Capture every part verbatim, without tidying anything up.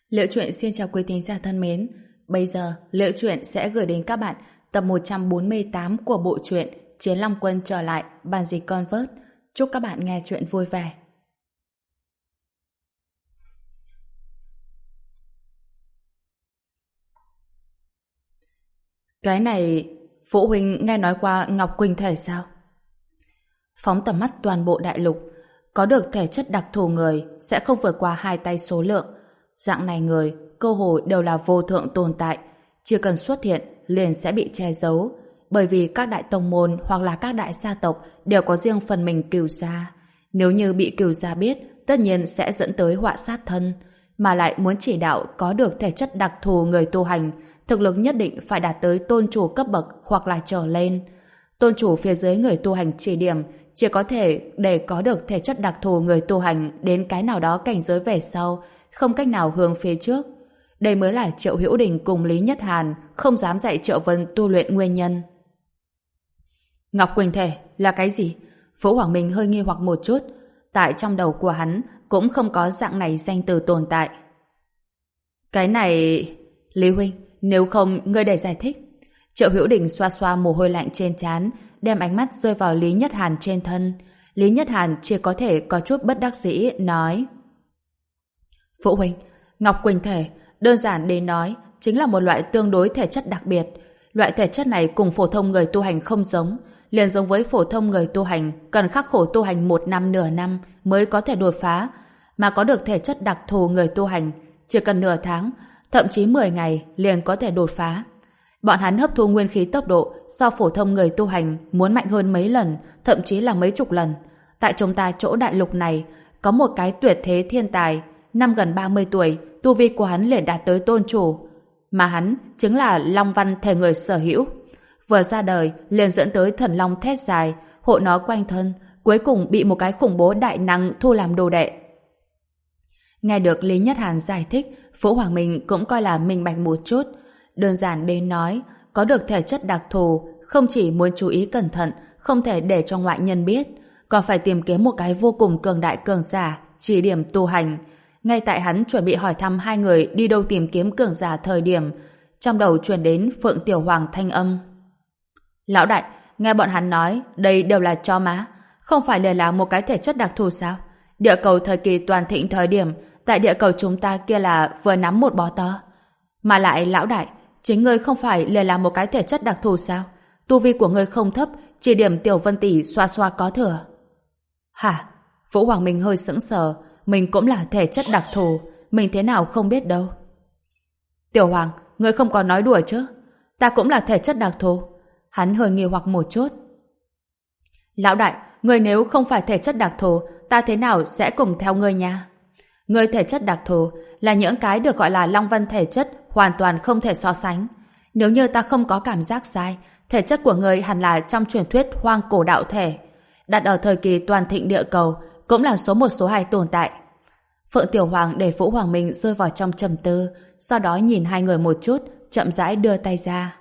Liệu Chuyện xin chào quý thính giả thân mến. Bây giờ, Liệu Chuyện sẽ gửi đến các bạn tập một trăm bốn mươi tám của bộ truyện Chiến Long Quân trở lại, bản dịch Convert. Chúc các bạn nghe chuyện vui vẻ. Cái này, phụ huynh nghe nói qua Ngọc Quỳnh Thể sao? Phóng tầm mắt toàn bộ đại lục, có được thể chất đặc thù người sẽ không vượt qua hai tay số lượng. Dạng này người, cơ hội đều là vô thượng tồn tại, chỉ cần xuất hiện liền sẽ bị che giấu, bởi vì các đại tông môn hoặc là các đại gia tộc đều có riêng phần mình cửu gia. Nếu như bị cửu gia biết, tất nhiên sẽ dẫn tới họa sát thân, mà lại muốn chỉ đạo có được thể chất đặc thù người tu hành, thực lực nhất định phải đạt tới tôn chủ cấp bậc hoặc là trở lên. Tôn chủ phía dưới người tu hành chỉ điểm chỉ có thể để có được thể chất đặc thù người tu hành đến cái nào đó cảnh giới về sau, không cách nào hướng phía trước. Đây mới là Triệu Hữu Đình cùng Lý Nhất Hàn không dám dạy Triệu Vân tu luyện nguyên nhân. Ngọc Quỳnh Thể là cái gì? Vũ Hoàng Minh hơi nghi hoặc một chút. Tại trong đầu của hắn cũng không có dạng này danh từ tồn tại. Cái này... Lý huynh, nếu không ngươi để giải thích. Triệu Hữu Đình xoa xoa mồ hôi lạnh trên trán, đem ánh mắt rơi vào Lý Nhất Hàn trên thân. Lý Nhất Hàn chỉ có thể có chút bất đắc dĩ nói: Phụ huynh, Ngọc Quỳnh Thể đơn giản đến nói chính là một loại tương đối thể chất đặc biệt. Loại thể chất này cùng phổ thông người tu hành không giống, liền giống với phổ thông người tu hành cần khắc khổ tu hành một năm nửa năm mới có thể đột phá, mà có được thể chất đặc thù người tu hành chỉ cần nửa tháng, thậm chí mười ngày liền có thể đột phá. Bọn hắn hấp thu nguyên khí tốc độ so phổ thông người tu hành muốn mạnh hơn mấy lần, thậm chí là mấy chục lần. Tại chúng ta chỗ đại lục này có một cái tuyệt thế thiên tài, năm gần ba mươi tuổi, tu vi của hắn liền đạt tới tôn chủ, mà hắn chính là Long Văn thể người sở hữu. Vừa ra đời liền dẫn tới thần long thét dài, hộ nó quanh thân, cuối cùng bị một cái khủng bố đại năng thu làm đồ đệ. Nghe được Lý Nhất Hàn giải thích, Vũ Hoàng Minh cũng coi là minh bạch một chút. Đơn giản đến nói, có được thể chất đặc thù, không chỉ muốn chú ý cẩn thận, không thể để cho ngoại nhân biết, còn phải tìm kiếm một cái vô cùng cường đại cường giả, chỉ điểm tu hành. Ngay tại hắn chuẩn bị hỏi thăm hai người đi đâu tìm kiếm cường giả thời điểm, trong đầu truyền đến Phượng Tiểu Hoàng thanh âm. Lão đại, nghe bọn hắn nói, đây đều là cho má, không phải liền là một cái thể chất đặc thù sao? Địa cầu thời kỳ toàn thịnh thời điểm, tại địa cầu chúng ta kia là vừa nắm một bó to. Mà lại lão đại, chính ngươi không phải liền là một cái thể chất đặc thù sao? Tu vi của ngươi không thấp, chỉ điểm Tiểu Vân tỷ xoa xoa có thừa. Hả? Vũ Hoàng Minh hơi sững sờ, mình cũng là thể chất đặc thù, mình thế nào không biết đâu. Tiểu Hoàng, ngươi không có nói đùa chứ? Ta cũng là thể chất đặc thù. Hắn hơi nghi hoặc một chút. Lão đại, ngươi nếu không phải thể chất đặc thù, ta thế nào sẽ cùng theo ngươi nha? Ngươi thể chất đặc thù là những cái được gọi là Long Văn thể chất hoàn toàn không thể so sánh. Nếu như ta không có cảm giác sai, thể chất của ngươi hẳn là trong truyền thuyết hoang cổ đạo thể, đặt ở thời kỳ toàn thịnh địa cầu, cũng là số một số hai tồn tại. Phượng Tiểu Hoàng để Vũ Hoàng Minh rơi vào trong trầm tư, sau đó nhìn hai người một chút, chậm rãi đưa tay ra.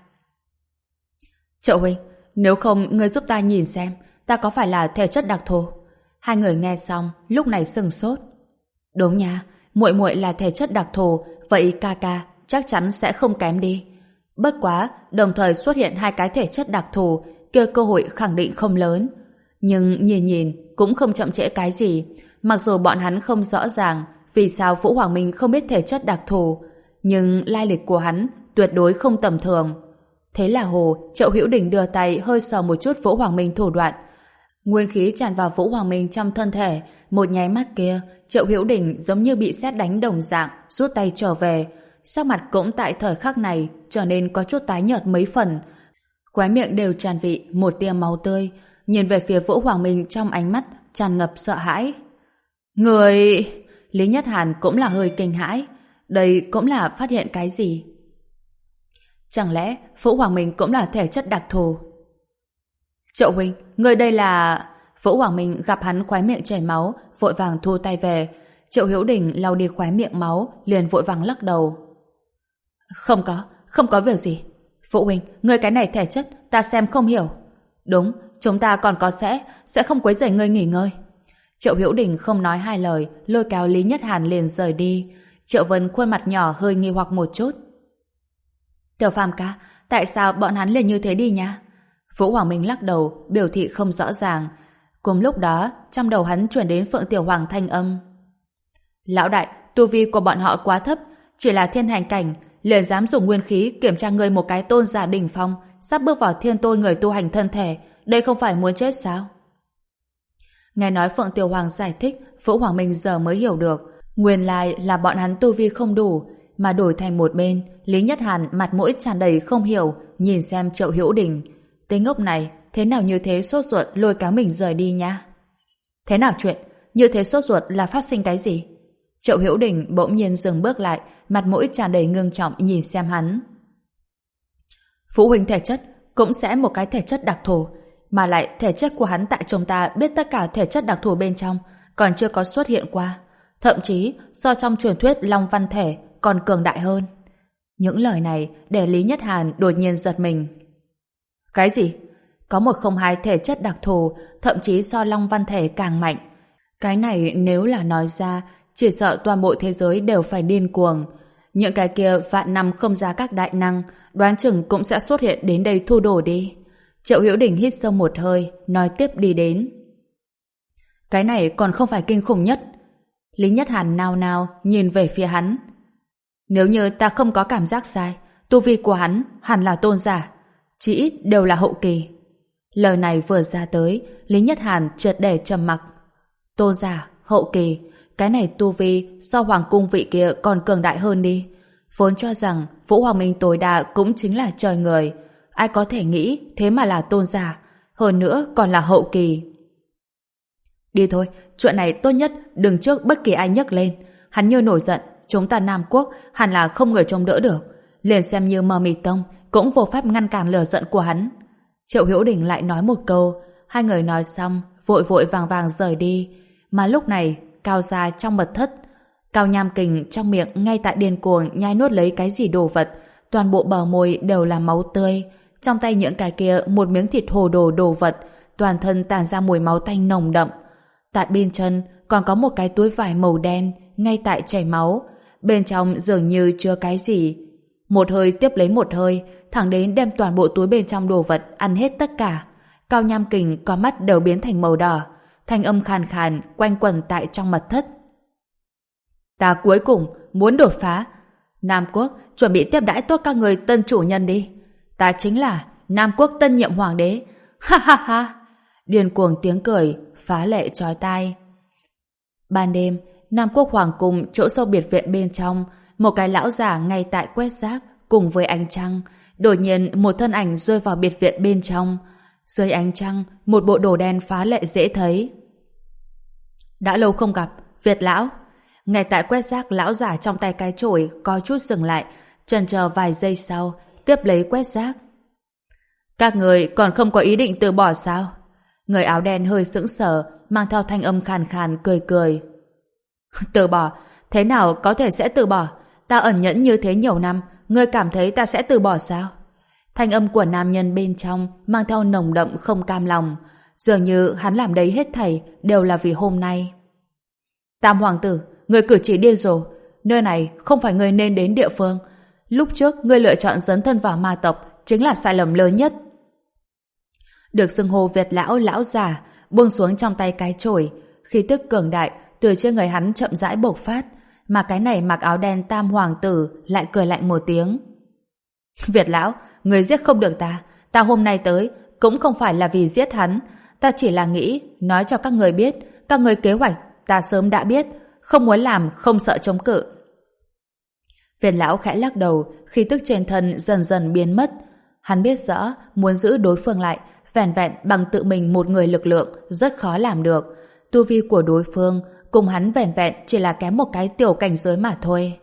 Triệu huynh, nếu không ngươi giúp ta nhìn xem, ta có phải là thể chất đặc thù? Hai người nghe xong, lúc này sừng sốt. Đúng nha, muội muội là thể chất đặc thù, vậy ca ca chắc chắn sẽ không kém đi. Bất quá, đồng thời xuất hiện hai cái thể chất đặc thù, kia cơ hội khẳng định không lớn. Nhưng nhìn nhìn cũng không chậm trễ cái gì. Mặc dù bọn hắn không rõ ràng vì sao Vũ Hoàng Minh không biết thể chất đặc thù, nhưng lai lịch của hắn tuyệt đối không tầm thường. Thế là hồ, Triệu Hữu Đình đưa tay hơi sờ một chút Vũ Hoàng Minh thủ đoạn. Nguyên khí tràn vào Vũ Hoàng Minh trong thân thể, một nháy mắt kia, Triệu Hữu Đình giống như bị sét đánh đồng dạng, rút tay trở về. Sắc mặt cũng tại thời khắc này trở nên có chút tái nhợt mấy phần. Khóe miệng đều tràn vị một tia máu tươi, nhìn về phía Vũ Hoàng Minh trong ánh mắt tràn ngập sợ hãi. Người... Lý Nhất Hàn cũng là hơi kinh hãi. Đây cũng là phát hiện cái gì? Chẳng lẽ Vũ Hoàng Minh cũng là thể chất đặc thù? Triệu huynh, người đây là... Vũ Hoàng Minh gặp hắn khóe miệng chảy máu, vội vàng thu tay về. Triệu Hữu Đình lau đi khóe miệng máu, liền vội vàng lắc đầu. Không có, không có việc gì. Vũ huynh, người cái này thể chất, ta xem không hiểu. Đúng, chúng ta còn có sẽ, sẽ không quấy rầy ngươi nghỉ ngơi. Triệu Hữu Đình không nói hai lời, lôi kéo Lý Nhất Hàn liền rời đi. Triệu Vân khuôn mặt nhỏ hơi nghi hoặc một chút. Tiểu Phàm ca, tại sao bọn hắn liền như thế đi nha? Vũ Hoàng Minh lắc đầu, biểu thị không rõ ràng. Cùng lúc đó, trong đầu hắn chuyển đến Phượng Tiểu Hoàng thanh âm. Lão đại, tu vi của bọn họ quá thấp, chỉ là thiên hành cảnh, liền dám dùng nguyên khí kiểm tra người một cái tôn giả đỉnh phong, sắp bước vào thiên tôn người tu hành thân thể, đây không phải muốn chết sao? Nghe nói Phượng Tiểu Hoàng giải thích, Vũ Hoàng Minh giờ mới hiểu được, nguyên lai là bọn hắn tu vi không đủ, mà đổi thành một bên, Lý Nhất Hàn mặt mũi tràn đầy không hiểu, nhìn xem Triệu Hữu Đình. Tên ngốc này, thế nào như thế sốt ruột lôi kéo mình rời đi nha? Thế nào chuyện? Như thế sốt ruột là phát sinh cái gì? Triệu Hữu Đình bỗng nhiên dừng bước lại, mặt mũi tràn đầy ngưng trọng nhìn xem hắn. Phụ huynh thể chất cũng sẽ một cái thể chất đặc thù, mà lại thể chất của hắn tại chúng ta biết tất cả thể chất đặc thù bên trong còn chưa có xuất hiện qua, thậm chí so trong truyền thuyết Long Văn Thể còn cường đại hơn. Những lời này để Lý Nhất Hàn đột nhiên giật mình. Cái gì? Có một không hai thể chất đặc thù, thậm chí so Long Văn Thể càng mạnh. Cái này nếu là nói ra, chỉ sợ toàn bộ thế giới đều phải điên cuồng. Những cái kia vạn năm không ra các đại năng, đoán chừng cũng sẽ xuất hiện đến đây thu đồ đi. Triệu Hữu Đình hít sâu một hơi, nói tiếp đi đến. Cái này còn không phải kinh khủng nhất. Lý Nhất Hàn nao nao nhìn về phía hắn. Nếu như ta không có cảm giác sai, tu vi của hắn hẳn là tôn giả, chỉ ít đều là hậu kỳ. Lời này vừa ra tới, Lý Nhất Hàn trượt để trầm mặc. Tôn giả, hậu kỳ, cái này tu vi so hoàng cung vị kia còn cường đại hơn đi. Vốn cho rằng Vũ Hoàng Minh tối đa cũng chính là trời người, ai có thể nghĩ thế mà là tôn giả, hơn nữa còn là hậu kỳ. Đi thôi, chuyện này tốt nhất đừng trước bất kỳ ai nhắc lên. Hắn như nổi giận, chúng ta Nam Quốc hẳn là không người trông đỡ được, liền xem như Mơ Mị Tông cũng vô pháp ngăn cản lửa giận của hắn. Triệu Hữu Đình lại nói một câu, hai người nói xong vội vội vàng vàng rời đi. Mà lúc này Cao gia trong mật thất, Cao Nham Kình trong miệng ngay tại điên cuồng nhai nuốt lấy cái gì đồ vật, toàn bộ bờ môi đều là máu tươi, trong tay những cái kia một miếng thịt hồ đồ đồ vật, toàn thân tản ra mùi máu tanh nồng đậm. Tại bên chân còn có một cái túi vải màu đen ngay tại chảy máu, bên trong dường như chứa cái gì. Một hơi tiếp lấy một hơi, thẳng đến đem toàn bộ túi bên trong đồ vật ăn hết tất cả. Cao Nham Kình có mắt đều biến thành màu đỏ, thanh âm khàn khàn quanh quẩn tại trong mật thất. Ta cuối cùng muốn đột phá. Nam Quốc chuẩn bị tiếp đãi tốt các người tân chủ nhân đi. Ta chính là Nam Quốc tân nhiệm hoàng đế. Ha ha ha. Điên cuồng tiếng cười phá lệ chói tai. Ban đêm, Nam Quốc hoàng cung chỗ sâu biệt viện bên trong, một cái lão già ngay tại quét rác cùng với ánh trăng. Đột nhiên một thân ảnh rơi vào biệt viện bên trong. Dưới ánh trăng, một bộ đồ đen phá lệ dễ thấy. Đã lâu không gặp, Việt lão. Ngay tại quét rác, lão giả trong tay cái chổi có chút dừng lại, chần chờ vài giây sau, tiếp lấy quét rác. Các người còn không có ý định từ bỏ sao? Người áo đen hơi sững sờ, mang theo thanh âm khàn khàn cười cười. Từ bỏ? Thế nào có thể sẽ từ bỏ? Ta ẩn nhẫn như thế nhiều năm, ngươi cảm thấy ta sẽ từ bỏ sao? Thanh âm của nam nhân bên trong mang theo nồng đậm không cam lòng, dường như hắn làm đấy hết thảy đều là vì hôm nay. Tam hoàng tử, người cử chỉ điên rồ, nơi này không phải người nên đến địa phương. Lúc trước ngươi lựa chọn dấn thân vào ma tộc chính là sai lầm lớn nhất. Được xưng hô Việt lão lão già buông xuống trong tay cái chổi, khí tức cường đại từ trên người hắn chậm rãi bộc phát, mà cái này mặc áo đen tam hoàng tử lại cười lạnh một tiếng. Việt lão, người giết không được ta, ta hôm nay tới cũng không phải là vì giết hắn, ta chỉ là nghĩ nói cho các người biết, các người kế hoạch ta sớm đã biết, không muốn làm không sợ chống cự. Việt lão khẽ lắc đầu, khí tức trên thân dần dần biến mất. Hắn biết rõ muốn giữ đối phương lại vẻn vẹn bằng tự mình một người lực lượng rất khó làm được. Tu vi của đối phương cùng hắn vẻn vẹn chỉ là kém một cái tiểu cảnh giới mà thôi.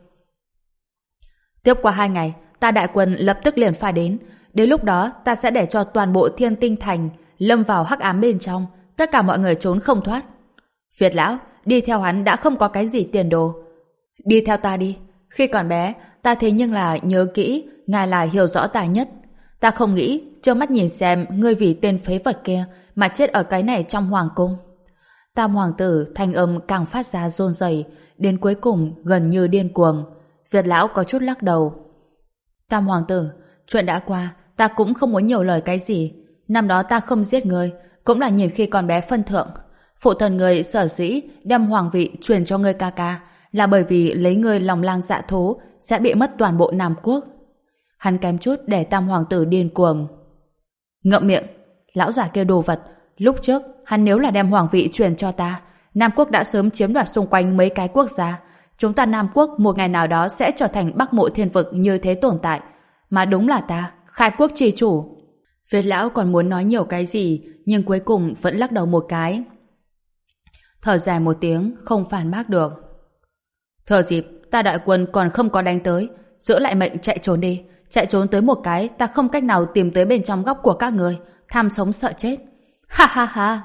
Tiếp qua hai ngày, ta đại quân lập tức liền phải đến. Đến lúc đó ta sẽ để cho toàn bộ Thiên Tinh Thành lâm vào hắc ám bên trong, tất cả mọi người trốn không thoát. Việt lão, đi theo hắn đã không có cái gì tiền đồ. Đi theo ta đi. Khi còn bé, ta thế nhưng là nhớ kỹ, ngài là hiểu rõ ta nhất. Ta không nghĩ, trơ mắt nhìn xem ngươi vì tên phế vật kia mà chết ở cái này trong hoàng cung. Tam hoàng tử thanh âm càng phát ra run rẩy, đến cuối cùng gần như điên cuồng. Việt lão có chút lắc đầu. Tam hoàng tử, chuyện đã qua, ta cũng không muốn nhiều lời cái gì. Năm đó ta không giết ngươi, cũng là nhìn khi còn bé phân thượng. Phụ thần ngươi sở dĩ đem hoàng vị truyền cho ngươi ca ca, là bởi vì lấy ngươi lòng lang dạ thú sẽ bị mất toàn bộ Nam Quốc. Hắn kém chút để tam hoàng tử điên cuồng. Ngậm miệng, lão già kia đồ vật. Lúc trước, hắn nếu là đem hoàng vị truyền cho ta, Nam Quốc đã sớm chiếm đoạt xung quanh mấy cái quốc gia. Chúng ta Nam Quốc một ngày nào đó sẽ trở thành Bắc Mộ Thiên Vực như thế tồn tại. Mà đúng là ta, khai quốc chi chủ. Việt lão còn muốn nói nhiều cái gì, nhưng cuối cùng vẫn lắc đầu một cái. Thở dài một tiếng, không phản bác được. Thừa dịp, ta đại quân còn không có đánh tới, giữ lại mệnh chạy trốn đi. Chạy trốn tới một cái, ta không cách nào tìm tới bên trong góc của các người. Tham sống sợ chết. Ha ha ha.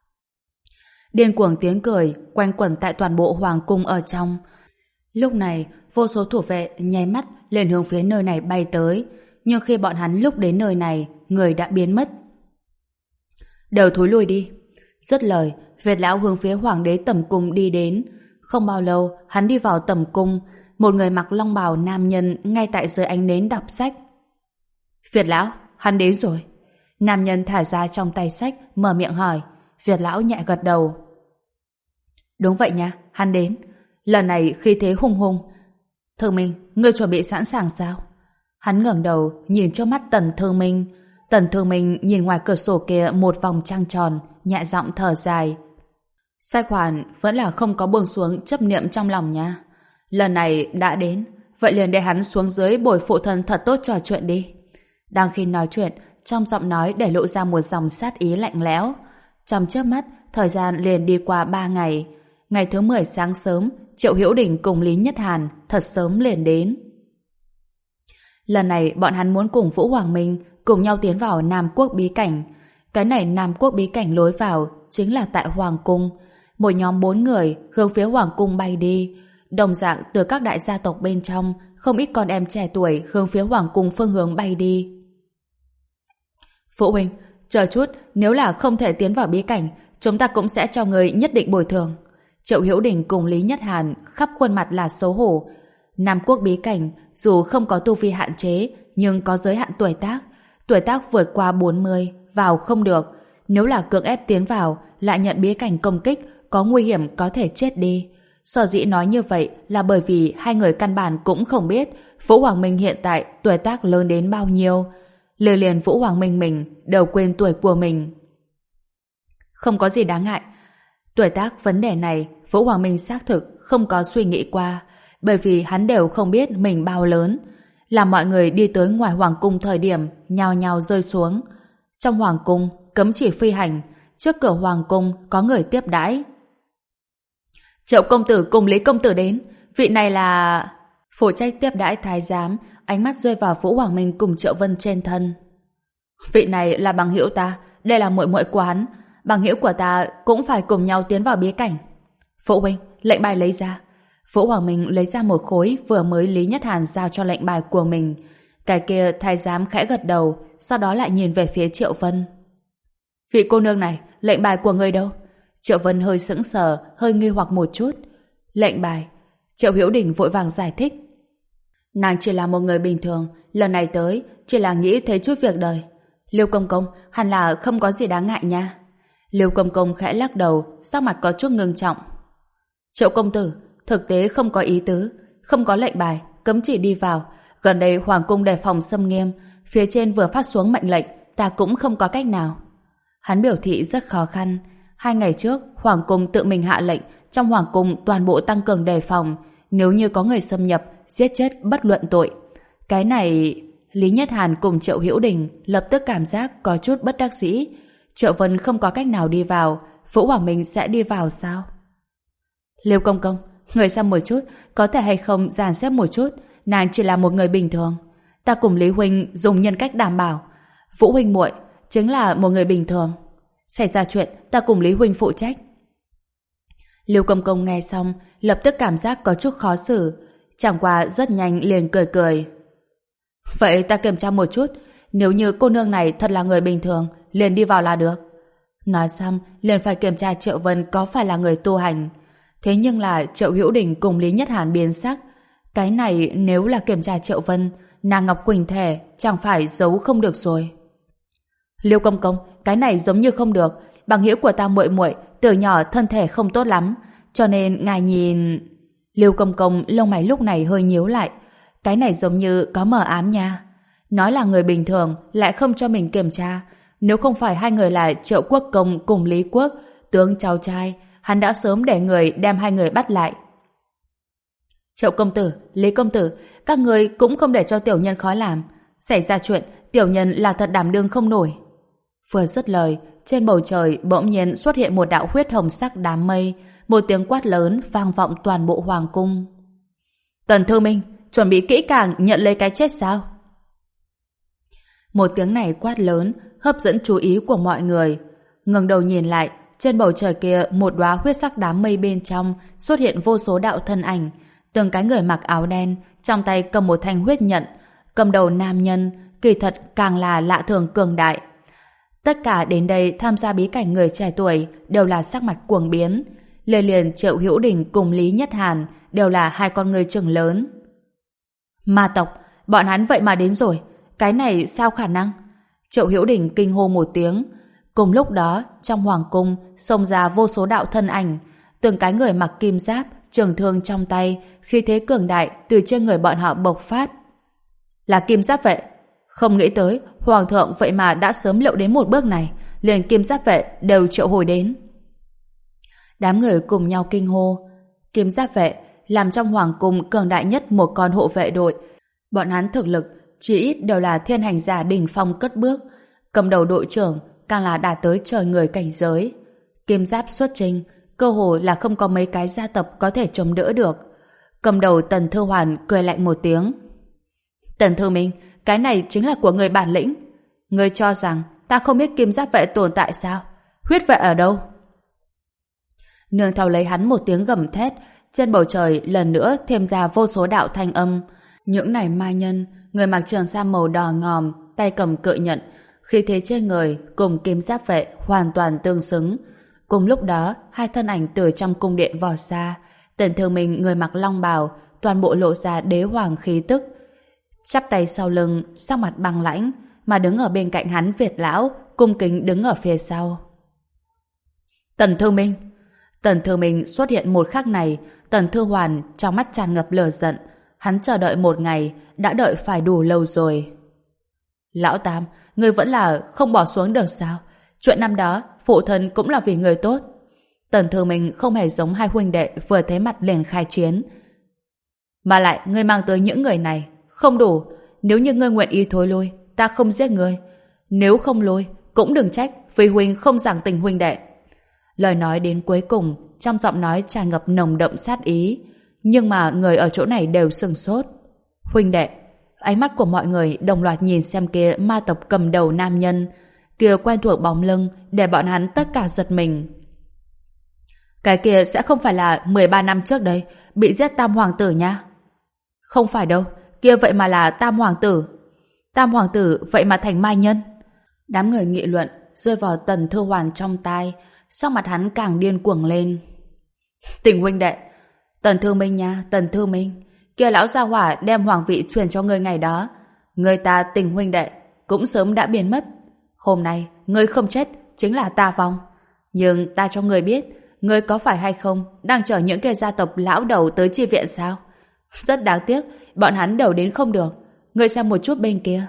Điên cuồng tiếng cười quanh quẩn tại toàn bộ hoàng cung ở trong. Lúc này, vô số thủ vệ nháy mắt lên hướng phía nơi này bay tới. Nhưng khi bọn hắn lúc đến nơi này, người đã biến mất. Đều thối lui đi. Dứt lời, Việt lão hướng phía hoàng đế tẩm cung đi đến. Không bao lâu, hắn đi vào tẩm cung. Một người mặc long bào nam nhân ngay tại dưới ánh nến đọc sách. Việt lão, hắn đến rồi. Nam nhân thả ra trong tay sách, mở miệng hỏi. Việt lão nhẹ gật đầu. Đúng vậy nha, hắn đến. Lần này khi thế hung hung. Thương Minh, ngươi chuẩn bị sẵn sàng sao? Hắn ngẩng đầu, nhìn trước mắt Tần Thương Minh. Tần Thương Minh nhìn ngoài cửa sổ kia một vòng trăng tròn, nhẹ giọng thở dài. Sách hoàn vẫn là không có buông xuống chấp niệm trong lòng nha. Lần này đã đến, vậy liền để hắn xuống dưới bồi phụ thân thật tốt trò chuyện đi. Đang khi nói chuyện, trong giọng nói để lộ ra một dòng sát ý lạnh lẽo. Trong chớp mắt, thời gian liền đi qua ba ngày. Ngày thứ mười sáng sớm, Triệu Hữu Đình cùng Lý Nhất Hàn thật sớm liền đến. Lần này bọn hắn muốn cùng Vũ Hoàng Minh cùng nhau tiến vào Nam Quốc bí cảnh. Cái này Nam Quốc bí cảnh lối vào chính là tại Hoàng Cung. Một nhóm bốn người hướng phía Hoàng Cung bay đi. Đồng dạng từ các đại gia tộc bên trong, không ít con em trẻ tuổi hướng phía Hoàng Cung phương hướng bay đi. Phụ huynh, chờ chút, nếu là không thể tiến vào bí cảnh, chúng ta cũng sẽ cho người nhất định bồi thường. Triệu Hữu Đình cùng Lý Nhất Hàn khắp khuôn mặt là xấu hổ. Nam Quốc bí cảnh dù không có tu vi hạn chế, nhưng có giới hạn tuổi tác. Tuổi tác vượt qua bốn mươi, vào không được. Nếu là cưỡng ép tiến vào, lại nhận bí cảnh công kích, có nguy hiểm có thể chết đi. Sở dĩ nói như vậy là bởi vì hai người căn bản cũng không biết Vũ Hoàng Minh hiện tại tuổi tác lớn đến bao nhiêu. Lời liền Vũ Hoàng Minh mình đều quên tuổi của mình. Không có gì đáng ngại. Tuổi tác vấn đề này Vũ Hoàng Minh xác thực không có suy nghĩ qua, bởi vì hắn đều không biết mình bao lớn. Làm mọi người đi tới ngoài Hoàng Cung thời điểm nhao nhao rơi xuống. Trong Hoàng Cung cấm chỉ phi hành, trước cửa Hoàng Cung có người tiếp đãi. Triệu công tử cùng Lý công tử đến, vị này là... Phụ trách tiếp đãi thái giám, ánh mắt rơi vào Vũ Hoàng Minh cùng Triệu Vân trên thân. Vị này là bằng hữu ta, đây là muội muội của hắn, bằng hữu của ta cũng phải cùng nhau tiến vào bí cảnh. Phụ huynh, lệnh bài lấy ra. Vũ Hoàng Minh lấy ra một khối vừa mới Lý Nhất Hàn giao cho lệnh bài của mình. Cái kia thái giám khẽ gật đầu, sau đó lại nhìn về phía Triệu Vân. Vị cô nương này, lệnh bài của người đâu? Triệu Vân hơi sững sờ, hơi nghi hoặc một chút. Lệnh bài. Triệu Hữu Đình vội vàng giải thích. Nàng chỉ là một người bình thường, lần này tới chỉ là nghĩ thấy chút việc đời. Liêu công công hẳn là không có gì đáng ngại nha. Liêu công công khẽ lắc đầu, sắc mặt có chút ngưng trọng. Triệu công tử, thực tế không có ý tứ, không có lệnh bài, cấm chỉ đi vào. Gần đây Hoàng cung đề phòng xâm nghiêm, phía trên vừa phát xuống mệnh lệnh, ta cũng không có cách nào. Hắn biểu thị rất khó khăn. Hai ngày trước, Hoàng cung tự mình hạ lệnh, trong Hoàng cung toàn bộ tăng cường đề phòng, nếu như có người xâm nhập, giết chết bất luận tội. Cái này... Lý Nhất Hàn cùng Triệu Hữu Đình lập tức cảm giác có chút bất đắc dĩ. Triệu Vân không có cách nào đi vào, Vũ Hoàng Minh sẽ đi vào sao? Liêu công công, người xem một chút, có thể hay không dàn xếp một chút, nàng chỉ là một người bình thường. Ta cùng Lý huynh dùng nhân cách đảm bảo, Vũ huynh muội chính là một người bình thường. Xảy ra chuyện, ta cùng Lý huynh phụ trách. Liêu công công nghe xong, lập tức cảm giác có chút khó xử, chẳng qua rất nhanh liền cười cười. Vậy ta kiểm tra một chút, nếu như cô nương này thật là người bình thường, liền đi vào là được. Nói xong, liền phải kiểm tra Triệu Vân có phải là người tu hành. Thế nhưng là Triệu Hữu Đình cùng Lý Nhất Hàn biến sắc. Cái này nếu là kiểm tra Triệu Vân, nàng Ngọc Quỳnh thể chẳng phải giấu không được rồi. Liêu công công, cái này giống như không được. Bằng hữu của ta muội muội từ nhỏ thân thể không tốt lắm, cho nên ngài nhìn... Liêu công công lông mày lúc này hơi nhíu lại. Cái này giống như có mờ ám nha. Nói là người bình thường lại không cho mình kiểm tra. Nếu không phải hai người là Triệu Quốc Công cùng Lý Quốc, tướng cháu trai, hắn đã sớm để người đem hai người bắt lại. Triệu công tử, Lý công tử, các người cũng không để cho tiểu nhân khó làm. Xảy ra chuyện, tiểu nhân là thật đảm đương không nổi. Vừa dứt lời, trên bầu trời bỗng nhiên xuất hiện một đạo huyết hồng sắc đám mây, một tiếng quát lớn vang vọng toàn bộ hoàng cung. Tần Thư Minh, chuẩn bị kỹ càng nhận lấy cái chết sao? Một tiếng này quát lớn, hấp dẫn chú ý của mọi người. Ngẩng đầu nhìn lại, trên bầu trời kia một đóa huyết sắc đám mây bên trong xuất hiện vô số đạo thân ảnh, từng cái người mặc áo đen, trong tay cầm một thanh huyết nhận, cầm đầu nam nhân, kỳ thật càng là lạ thường cường đại. Tất cả đến đây tham gia bí cảnh người trẻ tuổi đều là sắc mặt cuồng biến. Liền liền Triệu Hữu Đình cùng Lý Nhất Hàn đều là hai con người chừng lớn. Ma tộc, bọn hắn vậy mà đến rồi, cái này sao khả năng? Triệu Hữu Đình kinh hô một tiếng. Cùng lúc đó, trong hoàng cung xông ra vô số đạo thân ảnh, từng cái người mặc kim giáp, trường thương trong tay, khí thế cường đại từ trên người bọn họ bộc phát. Là kim giáp vệ. Không nghĩ tới, hoàng thượng vậy mà đã sớm liệu đến một bước này, liền kim giáp vệ đều triệu hồi đến. Đám người cùng nhau kinh hô. Kim giáp vệ làm trong hoàng cung cường đại nhất một con hộ vệ đội. Bọn hắn thực lực chỉ ít đều là thiên hành giả đỉnh phong cất bước, cầm đầu đội trưởng càng là đạt tới trời người cảnh giới. Kim giáp xuất chinh, cơ hồ là không có mấy cái gia tộc có thể chống đỡ được. Cầm đầu Tần Thư Hoàn cười lạnh một tiếng. Tần Thư Minh, cái này chính là của người bản lĩnh. Ngươi cho rằng ta không biết kim giáp vệ tồn tại sao? Huyết vệ ở đâu? Nương theo lấy hắn một tiếng gầm thét, trên bầu trời lần nữa thêm ra vô số đạo thanh âm. Những này ma nhân, người mặc trường sam màu đỏ ngòm, tay cầm cự nhận, khí thế trên người cùng kim giáp vệ hoàn toàn tương xứng. Cùng lúc đó, hai thân ảnh từ trong cung điện vọt ra. Tần Thư Minh người mặc long bào, toàn bộ lộ ra đế hoàng khí tức. Chắp tay sau lưng, sắc mặt băng lãnh, mà đứng ở bên cạnh hắn Việt lão, cung kính đứng ở phía sau. Tần Thư Minh. Tần Thư Minh xuất hiện một khắc này, Tần Thư Hoàn trong mắt tràn ngập lửa giận. Hắn chờ đợi một ngày, đã đợi phải đủ lâu rồi. Lão Tam, ngươi vẫn là không bỏ xuống được sao? Chuyện năm đó, phụ thân cũng là vì người tốt. Tần Thư Minh không hề giống hai huynh đệ vừa thấy mặt liền khai chiến. Mà lại, ngươi mang tới những người này, không đủ. Nếu như ngươi nguyện ý thối lui, ta không giết ngươi. Nếu không lui, cũng đừng trách vì huynh không giảng tình huynh đệ. Lời nói đến cuối cùng, trong giọng nói tràn ngập nồng đậm sát ý. Nhưng mà người ở chỗ này đều sửng sốt. Huynh đệ, ánh mắt của mọi người đồng loạt nhìn xem kia ma tộc cầm đầu nam nhân, kia quen thuộc bóng lưng để bọn hắn tất cả giật mình. Cái kia sẽ không phải là mười ba năm trước đây bị giết Tam Hoàng tử nha? Không phải đâu, kia vậy mà là Tam Hoàng tử. Tam Hoàng tử vậy mà thành ma nhân. Đám người nghị luận rơi vào Tần Thư Hoàn trong tai, sắc mặt hắn càng điên cuồng lên. Tình huynh đệ, Tần Thư Minh nha, Tần Thư Minh, kia lão gia hỏa đem hoàng vị truyền cho ngươi ngày đó, người ta Tình huynh đệ cũng sớm đã biến mất. Hôm nay ngươi không chết chính là ta vong. Nhưng ta cho ngươi biết, ngươi có phải hay không đang chờ những cái gia tộc lão đầu tới chi viện sao? Rất đáng tiếc, bọn hắn đều đến không được. Ngươi xem một chút bên kia.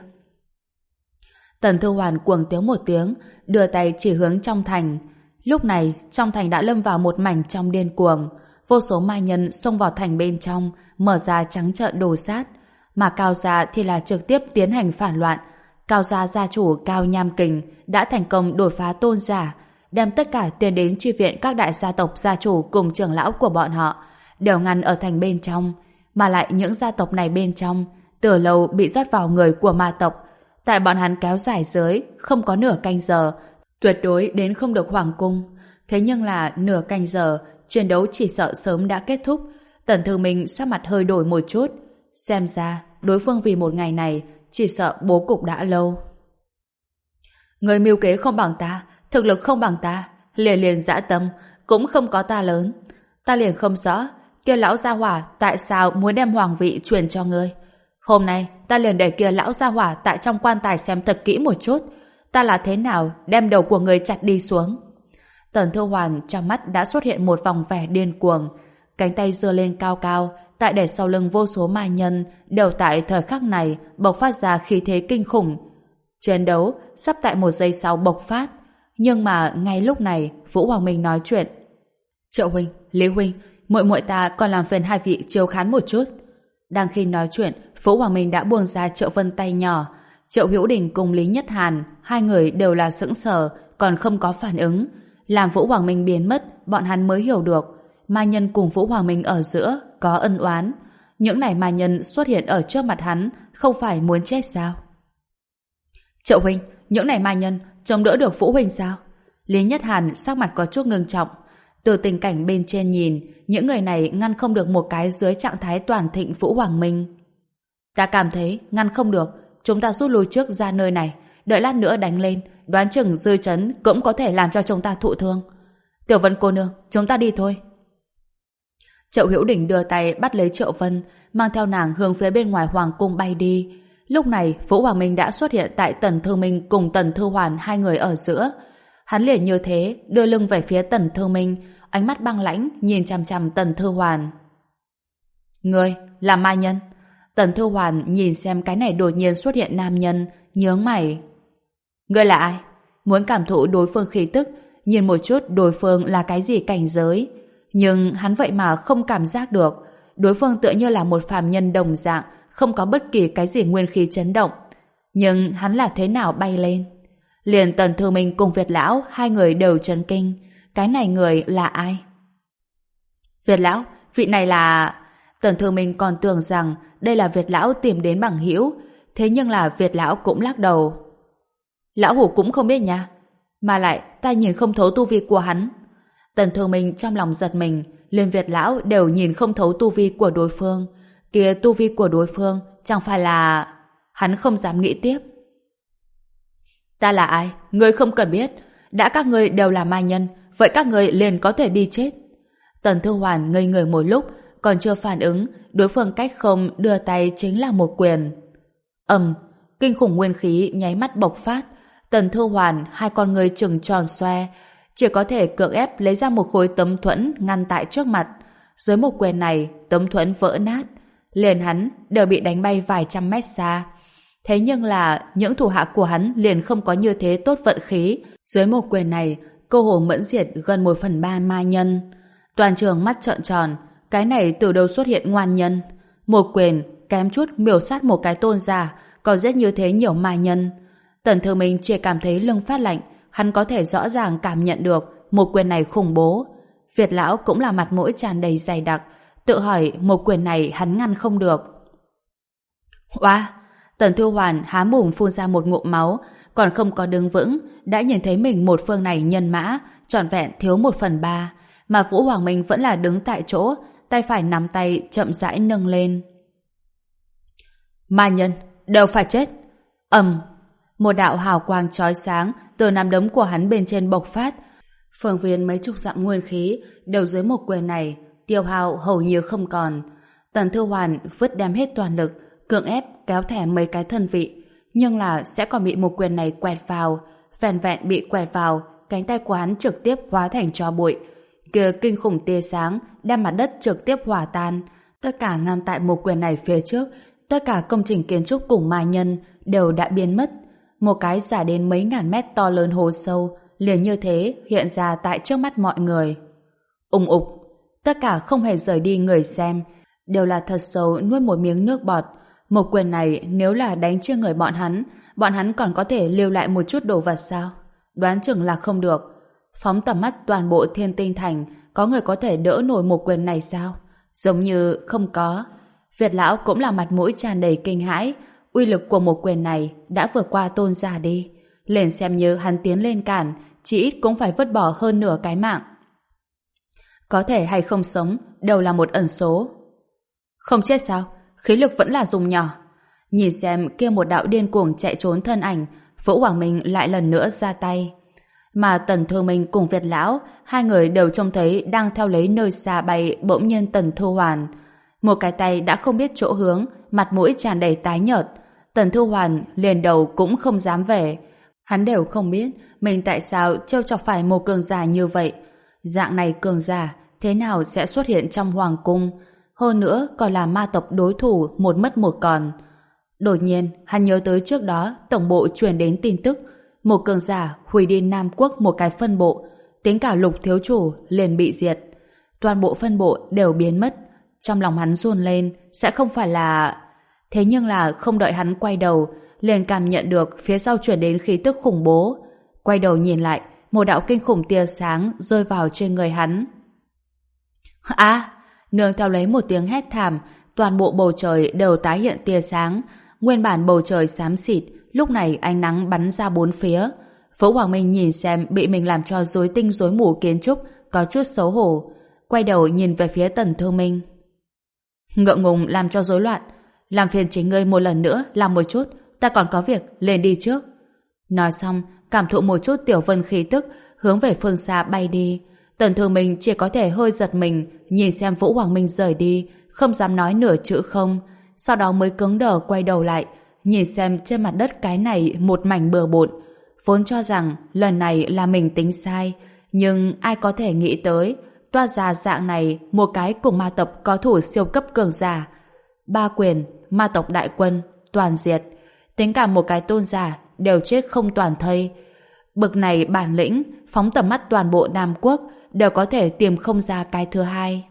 Tần Thư Hoàn cuồng tiếng một tiếng, đưa tay chỉ hướng trong thành. Lúc này, trong thành đã lâm vào một mảnh trong điên cuồng. Vô số ma nhân xông vào thành bên trong, mở ra trắng trợn đồ sát. Mà Cao Gia thì là trực tiếp tiến hành phản loạn. Cao Gia gia chủ Cao Nham Kình đã thành công đột phá tôn giả, đem tất cả tiền đến chi viện các đại gia tộc gia chủ cùng trưởng lão của bọn họ, đều ngăn ở thành bên trong. Mà lại những gia tộc này bên trong, từ lâu bị rót vào người của ma tộc. Tại bọn hắn kéo dài giới, không có nửa canh giờ, tuyệt đối đến không được hoàng cung. Thế nhưng là nửa canh giờ, chiến đấu chỉ sợ sớm đã kết thúc. Tần Thư Minh sắc mặt hơi đổi một chút. Xem ra, đối phương vì một ngày này, chỉ sợ bố cục đã lâu. Người mưu kế không bằng ta, thực lực không bằng ta, liền liền dã tâm, cũng không có ta lớn. Ta liền không rõ, kia lão gia hỏa tại sao muốn đem hoàng vị truyền cho ngươi. Hôm nay, ta liền để kia lão gia hỏa tại trong quan tài xem thật kỹ một chút. Ta là thế nào đem đầu của ngươi chặt đi xuống. Tần Thư Hoàn trong mắt đã xuất hiện một vòng vẻ điên cuồng. Cánh tay giơ lên cao cao, tại để sau lưng vô số ma nhân, đều tại thời khắc này bộc phát ra khí thế kinh khủng. Chiến đấu sắp tại một giây sau bộc phát. Nhưng mà ngay lúc này, Vũ Hoàng Minh nói chuyện. Triệu huynh, Lý huynh, muội muội ta còn làm phiền hai vị chiếu khán một chút. Đang khi nói chuyện, Vũ Hoàng Minh đã buông ra Triệu Vân tay nhỏ. Triệu Hữu Đình cùng Lý Nhất Hàn, hai người đều là sững sờ, còn không có phản ứng. Làm Vũ Hoàng Minh biến mất, bọn hắn mới hiểu được. Ma nhân cùng Vũ Hoàng Minh ở giữa có ân oán. Những này ma nhân xuất hiện ở trước mặt hắn, không phải muốn chết sao? Triệu huynh, những này ma nhân chống đỡ được Vũ huynh sao? Lý Nhất Hàn sắc mặt có chút ngưng trọng. Từ tình cảnh bên trên nhìn, những người này ngăn không được một cái dưới trạng thái toàn thịnh Vũ Hoàng Minh. Ta cảm thấy ngăn không được, chúng ta rút lui trước ra nơi này, đợi lát nữa đánh lên, đoán chừng dư chấn cũng có thể làm cho chúng ta thụ thương. Tiểu Vân cô nương, chúng ta đi thôi. Triệu Hữu Đình đưa tay bắt lấy Triệu Vân, mang theo nàng hướng phía bên ngoài hoàng cung bay đi. Lúc này, Vũ Hoàng Minh đã xuất hiện tại Tần Thư Minh cùng Tần Thư Hoàn hai người ở giữa. Hắn liền như thế, đưa lưng về phía Tần Thư Minh, ánh mắt băng lãnh nhìn chằm chằm Tần Thư Hoàn. Ngươi là ma nhân? Tần Thư Hoàn nhìn xem cái này đột nhiên xuất hiện nam nhân, nhướng mày. Ngươi là ai? Muốn cảm thụ đối phương khí tức, nhìn một chút đối phương là cái gì cảnh giới. Nhưng hắn vậy mà không cảm giác được. Đối phương tựa như là một phàm nhân đồng dạng, không có bất kỳ cái gì nguyên khí chấn động. Nhưng hắn là thế nào bay lên? Liền Tần Thư Minh cùng Việt Lão, hai người đều chấn kinh. Cái này người là ai? Việt Lão, vị này là... Tần Thư Minh còn tưởng rằng đây là Việt Lão tìm đến bằng hữu, thế nhưng là Việt Lão cũng lắc đầu. Lão Hủ cũng không biết nha. Mà lại, ta nhìn không thấu tu vi của hắn. Tần Thư Minh trong lòng giật mình, liền Việt Lão đều nhìn không thấu tu vi của đối phương. Kia tu vi của đối phương chẳng phải là... Hắn không dám nghĩ tiếp. Ta là ai? Ngươi không cần biết. Đã các ngươi đều là ma nhân, vậy các ngươi liền có thể đi chết. Tần Thư Hoàn ngây người một lúc, còn chưa phản ứng, đối phương cách không đưa tay chính là một quyền. Ầm, kinh khủng nguyên khí nháy mắt bộc phát. Tần Thư Hoàn hai con người trừng tròn xoe, chỉ có thể cưỡng ép lấy ra một khối tấm thuẫn ngăn tại trước mặt. Dưới một quyền này, tấm thuẫn vỡ nát, liền hắn đều bị đánh bay vài trăm mét xa. Thế nhưng là những thủ hạ của hắn liền không có như thế tốt vận khí. Dưới một quyền này, cơ hồ mẫn diệt gần một phần ba ma nhân. Toàn trường mắt trợn tròn, cái này từ đâu xuất hiện ngoan nhân? Một quyền kém chút miểu sát một cái tôn giả, còn giết như thế nhiều ma nhân. Tần Thư Minh chỉ cảm thấy lưng phát lạnh, hắn có thể rõ ràng cảm nhận được một quyền này khủng bố. Việt Lão cũng là mặt mũi tràn đầy dày đặc, tự hỏi một quyền này hắn ngăn không được. Oa! Tần Thư Hoàn há mồm phun ra một ngụm máu, còn không có đứng vững, đã nhìn thấy mình một phương này nhân mã, trọn vẹn thiếu một phần ba, mà Vũ Hoàng Minh vẫn là đứng tại chỗ, tay phải nắm tay chậm rãi nâng lên. Ma nhân, đều phải chết! Ầm! Một đạo hào quang chói sáng từ nắm đấm của hắn bên trên bộc phát. Phương viên mấy chục dặm nguyên khí đều dưới một quyền này, tiêu hao hầu như không còn. Tần Thư Hoàn vứt đem hết toàn lực, cưỡng ép kéo thẻ mấy cái thân vị, nhưng là sẽ còn bị một quyền này quẹt vào. Vẹn vẹn bị quẹt vào, cánh tay của hắn trực tiếp hóa thành tro bụi. Kia kinh khủng tia sáng đem mặt đất trực tiếp hòa tan. Tất cả ngăn tại một quyền này phía trước, tất cả công trình kiến trúc cùng ma nhân đều đã biến mất. Một cái dài đến mấy ngàn mét to lớn hố sâu liền như thế hiện ra tại trước mắt mọi người. Ùng ục, tất cả không hề rời đi người xem, đều là thật sâu nuốt một miếng nước bọt. Một quyền này nếu là đánh trên người bọn hắn, bọn hắn còn có thể lưu lại một chút đồ vật sao? Đoán chừng là không được. Phóng tầm mắt toàn bộ Thiên Tinh Thành, có người có thể đỡ nổi một quyền này sao? Giống như không có. Việt Lão cũng là mặt mũi tràn đầy kinh hãi. Uy lực của một quyền này đã vượt qua tôn giả đi. Liền xem như hắn tiến lên cản, chỉ ít cũng phải vứt bỏ hơn nửa cái mạng. Có thể hay không sống đều là một ẩn số. Không chết sao? Khí lực vẫn là dùng nhỏ. Nhìn xem kia một đạo điên cuồng chạy trốn thân ảnh, Vũ Hoàng Minh lại lần nữa ra tay. Mà Tần Thư Minh cùng Việt Lão, hai người đều trông thấy đang theo lấy nơi xa bay. Bỗng nhiên Tần Thư Hoàn, một cái tay đã không biết chỗ hướng, mặt mũi tràn đầy tái nhợt. Tần Thư Hoàn liền đầu cũng không dám về. Hắn đều không biết mình tại sao trêu chọc phải một cường giả như vậy. Dạng này cường giả thế nào sẽ xuất hiện trong hoàng cung? Hơn nữa còn là ma tộc đối thủ một mất một còn. Đột nhiên hắn nhớ tới trước đó tổng bộ truyền đến tin tức một cường giả hủy đi Nam Quốc một cái phân bộ, tính cả Lục thiếu chủ liền bị diệt. Toàn bộ phân bộ đều biến mất. Trong lòng hắn run lên, sẽ không phải là... Thế nhưng là không đợi hắn quay đầu, liền cảm nhận được phía sau truyền đến khí tức khủng bố. Quay đầu nhìn lại, một đạo kinh khủng tia sáng rơi vào trên người hắn. À! Nương theo lấy một tiếng hét thảm, toàn bộ bầu trời đều tái hiện tia sáng. Nguyên bản bầu trời xám xịt, lúc này ánh nắng bắn ra bốn phía. Vũ Hoàng Minh nhìn xem bị mình làm cho rối tinh rối mù kiến trúc, có chút xấu hổ. Quay đầu nhìn về phía Tần Thư Minh. Ngượng ngùng làm cho rối loạn, làm phiền chính ngươi một lần nữa làm một chút, ta còn có việc, lên đi trước. Nói xong, cảm thụ một chút tiểu vân khí tức, hướng về phương xa bay đi. Tần Thư Minh chỉ có thể hơi giật mình, nhìn xem Vũ Hoàng Minh rời đi, không dám nói nửa chữ không. Sau đó mới cứng đờ quay đầu lại, nhìn xem trên mặt đất cái này một mảnh bừa bộn. Vốn cho rằng lần này là mình tính sai, nhưng ai có thể nghĩ tới toa già dạng này một cái cùng ma tộc có thủ siêu cấp cường giả. Ba quyền, ma tộc đại quân, toàn diệt. Tính cả một cái tôn giả đều chết không toàn thây. Bực này bản lĩnh, phóng tầm mắt toàn bộ Nam Quốc đều có thể tìm không ra cái thứ hai.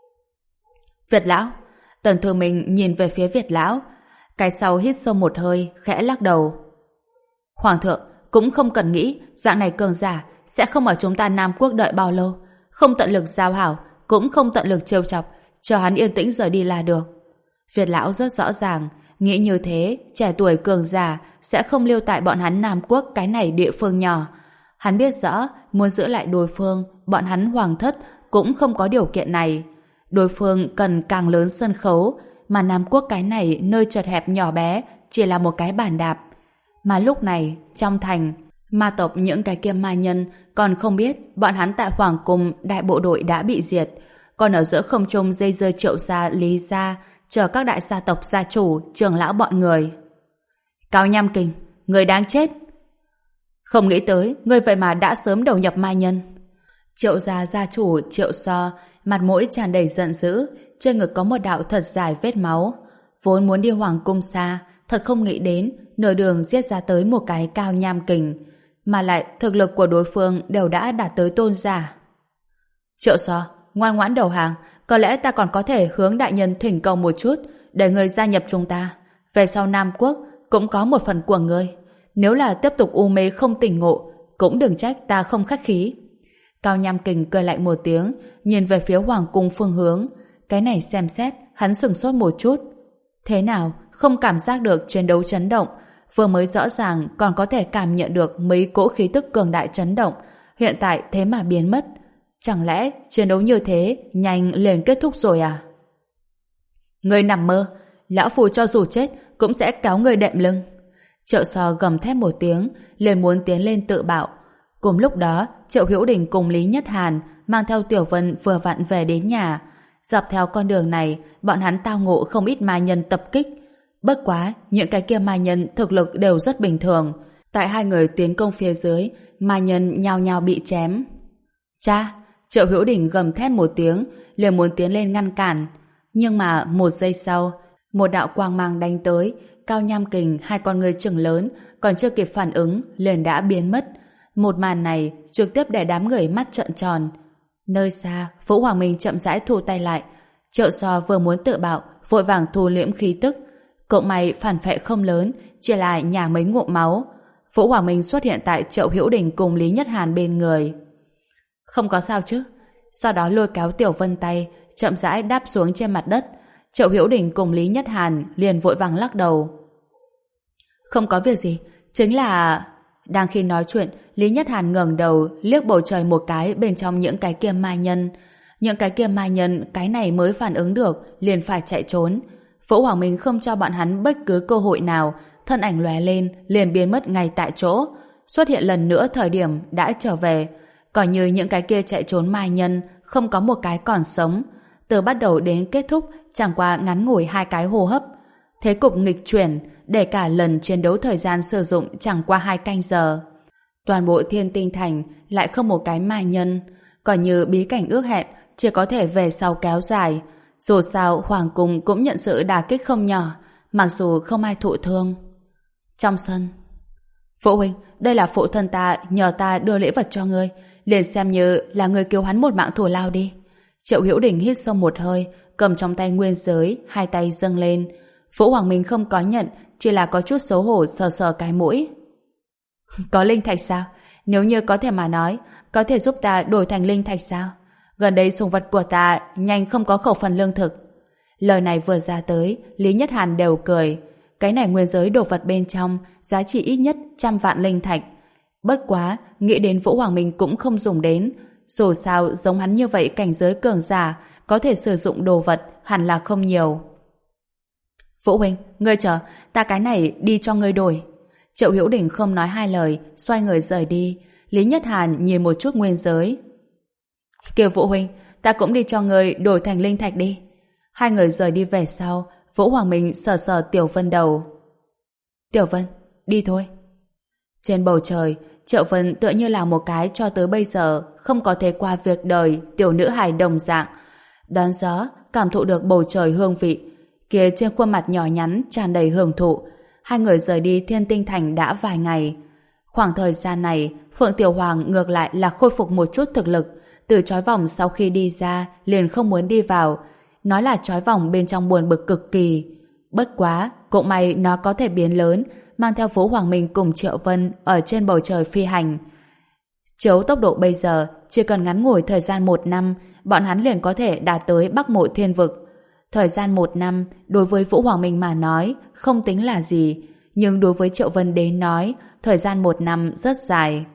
Việt Lão. Tần Thư Minh nhìn về phía Việt Lão. Cái sau hít sâu một hơi, khẽ lắc đầu. Hoàng thượng cũng không cần nghĩ dạng này cường giả sẽ không ở chúng ta Nam Quốc đợi bao lâu. Không tận lực giao hảo, cũng không tận lực trêu chọc, cho hắn yên tĩnh rời đi là được. Việt Lão rất rõ ràng, nghĩ như thế, trẻ tuổi cường giả sẽ không lưu tại bọn hắn Nam Quốc cái này địa phương nhỏ. Hắn biết rõ, muốn giữ lại đối phương, bọn hắn hoàng thất cũng không có điều kiện này. Đối phương cần càng lớn sân khấu, mà Nam Quốc cái này nơi chật hẹp nhỏ bé chỉ là một cái bàn đạp. Mà lúc này, trong thành, ma tộc những cái kia ma nhân còn không biết bọn hắn tại Hoàng Cung đại bộ đội đã bị diệt, còn ở giữa không trung dây dưa Triệu gia, Lý gia, chờ các đại gia tộc gia chủ, trưởng lão bọn người. Cao Nham Kình, người đáng chết! Không nghĩ tới, người vậy mà đã sớm đầu nhập ma nhân. Triệu gia gia chủ Triệu So, mặt mũi tràn đầy giận dữ, trên ngực có một đạo thật dài vết máu. Vốn muốn đi Hoàng Cung xa, thật không nghĩ đến nửa đường giết ra tới một cái Cao Nham Kình, mà lại thực lực của đối phương đều đã đạt tới tôn giả. Triệu So, ngoan ngoãn đầu hàng, có lẽ ta còn có thể hướng đại nhân thỉnh cầu một chút để người gia nhập chúng ta. Về sau Nam Quốc cũng có một phần của ngươi. Nếu là tiếp tục u mê không tỉnh ngộ, cũng đừng trách ta không khách khí. Cao Nham Kình cười lạnh một tiếng, nhìn về phía Hoàng Cung phương hướng. Cái này xem xét, hắn sửng sốt một chút. Thế nào, không cảm giác được chiến đấu chấn động, vừa mới rõ ràng còn có thể cảm nhận được mấy cỗ khí tức cường đại chấn động, hiện tại thế mà biến mất. Chẳng lẽ chiến đấu như thế nhanh liền kết thúc rồi à? Người nằm mơ, lão phù cho dù chết cũng sẽ kéo người đệm lưng. Triệu So gầm thét một tiếng, liền muốn tiến lên tự bạo. Cùng lúc đó, Triệu Hữu Đình cùng Lý Nhất Hàn mang theo Tiểu Vân vừa vặn về đến nhà. Dọc theo con đường này, bọn hắn tao ngộ không ít ma nhân tập kích. Bất quá, những cái kia ma nhân thực lực đều rất bình thường. Tại hai người tiến công phía dưới, ma nhân nhao nhao bị chém. Cha! Triệu Hữu Đình gầm thét một tiếng, liền muốn tiến lên ngăn cản. Nhưng mà một giây sau, một đạo quang mang đánh tới, Cao Nham Kình hai con người chừng lớn, còn chưa kịp phản ứng, liền đã biến mất. Một màn này trực tiếp để đám người mắt trợn tròn. Nơi xa, Vũ Hoàng Minh chậm rãi thu tay lại. Triệu So vừa muốn tự bạo, vội vàng thu liễm khí tức. Cậu mày phản phệ không lớn, chỉ là nhả mấy ngụm máu. Vũ Hoàng Minh xuất hiện tại Triệu Hữu Đình cùng Lý Nhất Hàn bên người. Không có sao chứ? Sau đó lôi kéo Tiểu Vân tay, chậm rãi đáp xuống trên mặt đất. Triệu Hữu Đình cùng Lý Nhất Hàn liền vội vàng lắc đầu. Không có việc gì, chính là... Đang khi nói chuyện, Lý Nhất Hàn ngẩng đầu liếc bầu trời một cái bên trong những cái kia ma nhân. Những cái kia ma nhân cái này mới phản ứng được, liền phải chạy trốn. Vũ Hoàng Minh không cho bọn hắn bất cứ cơ hội nào, thân ảnh lóe lên, liền biến mất ngay tại chỗ. xuất hiện lần nữa thời điểm đã trở về, coi như những cái kia chạy trốn mai nhân, không có một cái còn sống. Từ bắt đầu đến kết thúc chẳng qua ngắn ngủi hai cái hô hấp. Thế cục nghịch chuyển, để cả lần chiến đấu thời gian sử dụng chẳng qua hai canh giờ. Toàn bộ Thiên Tinh Thành lại không một cái mai nhân, coi như bí cảnh ước hẹn chỉ có thể về sau kéo dài. Dù sao Hoàng Cung cũng nhận sự đả kích không nhỏ, mặc dù không ai thụ thương. Trong sân, phụ huynh, đây là phụ thân ta nhờ ta đưa lễ vật cho ngươi, liền xem như là người cứu hắn một mạng thù lao đi. Triệu Hữu Đình hít sâu một hơi, cầm trong tay nguyên giới, hai tay dâng lên. Vũ Hoàng Minh không có nhận, chỉ là có chút xấu hổ sờ sờ cái mũi. Có linh thạch sao? Nếu như có thể mà nói, có thể giúp ta đổi thành linh thạch sao? Gần đây sùng vật của ta nhanh không có khẩu phần lương thực. Lời này vừa ra tới, Lý Nhất Hàn đều cười. Cái này nguyên giới đồ vật bên trong, giá trị ít nhất trăm vạn linh thạch. Bất quá, nghĩ đến Vũ Hoàng Minh cũng không dùng đến. Dù sao, giống hắn như vậy cảnh giới cường giả, có thể sử dụng đồ vật hẳn là không nhiều. Vũ huynh, ngươi chờ, ta cái này đi cho ngươi đổi. Triệu Hữu Đình không nói hai lời, xoay người rời đi. Lý Nhất Hàn nhìn một chút nguyên giới. Kêu Vũ huynh, ta cũng đi cho ngươi đổi thành linh thạch đi. Hai người rời đi về sau, Vũ Hoàng Minh sờ sờ Tiểu Vân đầu. Tiểu Vân, đi thôi. Trên bầu trời, Triệu Vân tựa như là một cái cho tới bây giờ không có thể qua việc đời tiểu nữ hài đồng dạng. Đón gió, cảm thụ được bầu trời hương vị. Kia trên khuôn mặt nhỏ nhắn tràn đầy hưởng thụ. Hai người rời đi Thiên Tinh Thành đã vài ngày. Khoảng thời gian này, Phượng Tiểu Hoàng ngược lại là khôi phục một chút thực lực. Từ trói vòng sau khi đi ra, liền không muốn đi vào. Nói là trói vòng bên trong buồn bực cực kỳ. Bất quá, cũng may nó có thể biến lớn, mang theo Vũ Hoàng Minh cùng Triệu Vân ở trên bầu trời phi hành. Chiếu tốc độ bây giờ, chỉ cần ngắn ngủi thời gian một năm, bọn hắn liền có thể đạt tới Bắc Mộ Thiên Vực. Thời gian một năm, đối với Vũ Hoàng Minh mà nói, không tính là gì, nhưng đối với Triệu Vân đến nói, thời gian một năm rất dài.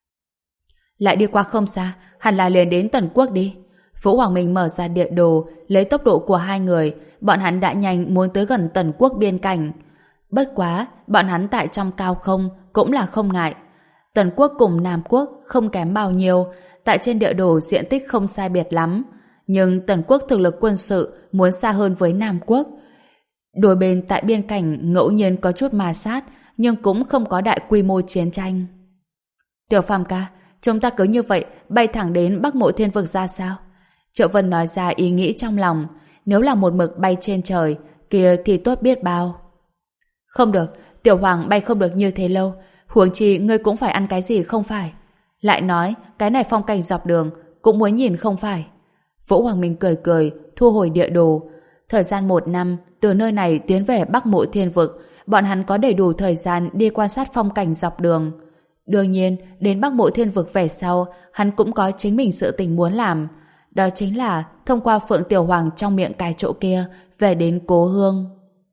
Lại đi qua không xa, hẳn là liền đến Tần Quốc đi. Vũ Hoàng Minh mở ra địa đồ, lấy tốc độ của hai người, bọn hắn đã nhanh muốn tới gần Tần Quốc biên cảnh. Bất quá, bọn hắn tại trong cao không cũng là không ngại. Tần Quốc cùng Nam Quốc không kém bao nhiêu, tại trên địa đồ diện tích không sai biệt lắm. Nhưng Tần Quốc thực lực quân sự muốn xa hơn với Nam Quốc. Đôi bên tại biên cảnh ngẫu nhiên có chút ma sát, nhưng cũng không có đại quy mô chiến tranh. Tiểu Phàm ca, chúng ta cứ như vậy bay thẳng đến Bắc Mộ Thiên Vực ra sao? Triệu Vân nói ra ý nghĩ trong lòng. Nếu là một mực bay trên trời, kia thì tốt biết bao. Không được, Tiểu Hoàng bay không được như thế lâu. Huống chi ngươi cũng phải ăn cái gì không phải? Lại nói, cái này phong cảnh dọc đường cũng muốn nhìn không phải? Vũ Hoàng Minh cười cười, thu hồi địa đồ. Thời gian một năm, từ nơi này tiến về Bắc Mộ Thiên Vực, bọn hắn có đầy đủ thời gian đi quan sát phong cảnh dọc đường. Đương nhiên, đến Bắc Mộ Thiên Vực về sau, hắn cũng có chính mình sự tình muốn làm. Đó chính là thông qua Phượng Tiểu Hoàng trong miệng cái chỗ kia về đến cố hương.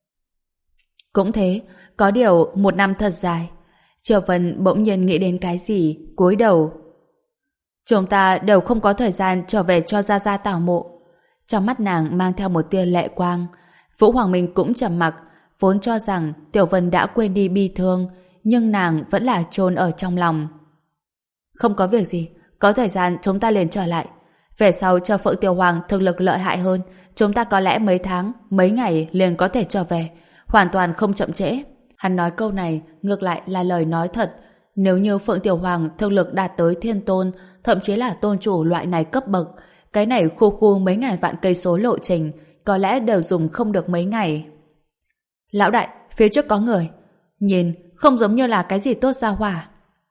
Cũng thế, có điều một năm thật dài. Triều Vân bỗng nhiên nghĩ đến cái gì, cúi đầu. Chúng ta đều không có thời gian trở về cho Gia Gia tảo mộ. Trong mắt nàng mang theo một tia lệ quang. Vũ Hoàng Minh cũng trầm mặc, vốn cho rằng Tiểu Vân đã quên đi bi thương, nhưng nàng vẫn là chôn ở trong lòng. Không có việc gì, có thời gian chúng ta liền trở lại. Về sau cho Phượng Tiểu Hoàng thực lực lợi hại hơn, chúng ta có lẽ mấy tháng, mấy ngày liền có thể trở về, hoàn toàn không chậm trễ. Hắn nói câu này ngược lại là lời nói thật. Nếu như Phượng Tiểu Hoàng thực lực đạt tới thiên tôn, thậm chí là tôn chủ loại này cấp bậc, cái này khu khu mấy ngàn vạn cây số lộ trình, có lẽ đều dùng không được mấy ngày. Lão đại, phía trước có người. Nhìn, không giống như là cái gì tốt ra hỏa.